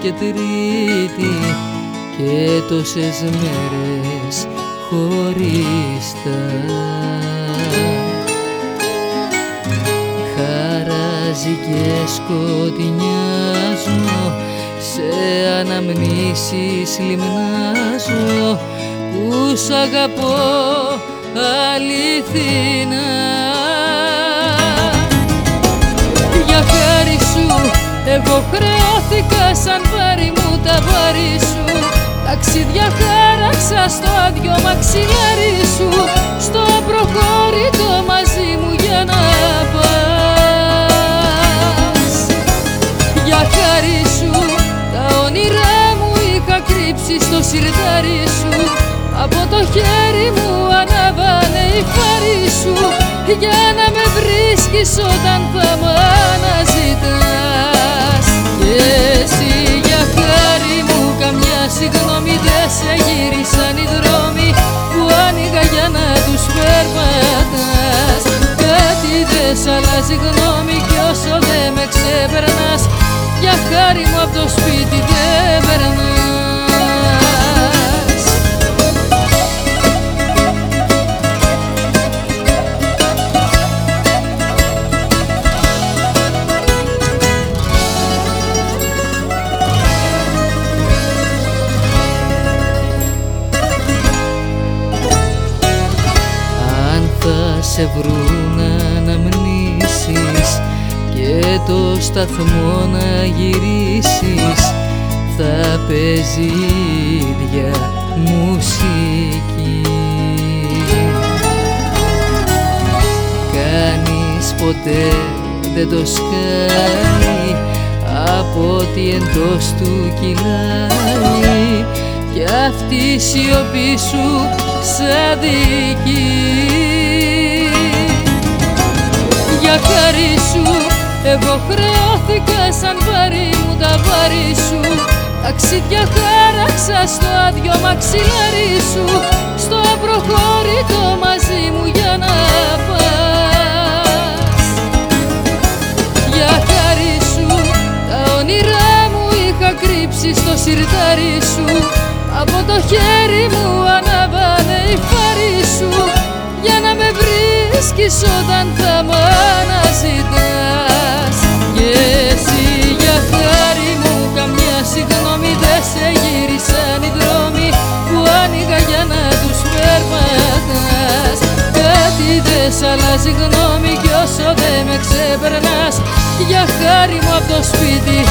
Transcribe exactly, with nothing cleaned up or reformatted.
και Τρίτη και τόσες μέρες χωριστά. Χαράζει και σκοτεινιάζω, σε αναμνήσεις λιμνάζω, που σ' αγαπώ αληθινά. Για χάρη σου εγώ χρεώθηκα σαν βάρη μου τα βάρη σου, ταξίδια χάραξα στο άδειο μαξιλάρι σου, στο προχώρητο μαζί μου για να πας. Για χάρη σου τα όνειρά μου είχα κρύψει στο σιρτάρι σου, από το χέρι μου ανάβανε η φάρη σου, για να με βρίσκεις όταν θα μ' αναζητάς. Και εσύ για χάρη μου καμιά συγγνώμη δεν σε γύρισαν οι δρόμοι που άνοιγα για να τους περπατάς. Κάτι δεν σ' αλλάζει γνώμη κι όσο δεν με ξεπερνάς, για χάρη μου απ' το σπίτι δεν περνάς. Σε βρουν αναμνήσεις και το σταθμό να γυρίσεις, θα παίζει ίδια μουσική. Κανείς ποτέ δεν το σκάει από ό,τι εντός του κυλάει, κι αυτή η σιωπή σου σ' αδικεί. Για χάρη σου εγώ χρεώθηκα σαν βάρη μου τα βάρη σου, ταξίδια χάραξα στο άδειο μαξιλάρι σου, στο προχώρητο μαζί μου για να πας. Για χάρη σου τα όνειρά μου είχα κρύψει στο σιρτάρι σου, από το χέρι μου ανάβανε η φάρη σου, για να με βρίσκεις όταν θα μ' αναζητάς. Και εσύ για χάρη μου καμιά συγγνώμη δεν σε γύρισαν οι δρόμοι που άνοιγα για να τους περπατάς. Κάτι δεν σ' αλλάζει γνώμη κι όσο δεν με ξεπερνάς, για χάρη μου απ' το σπίτι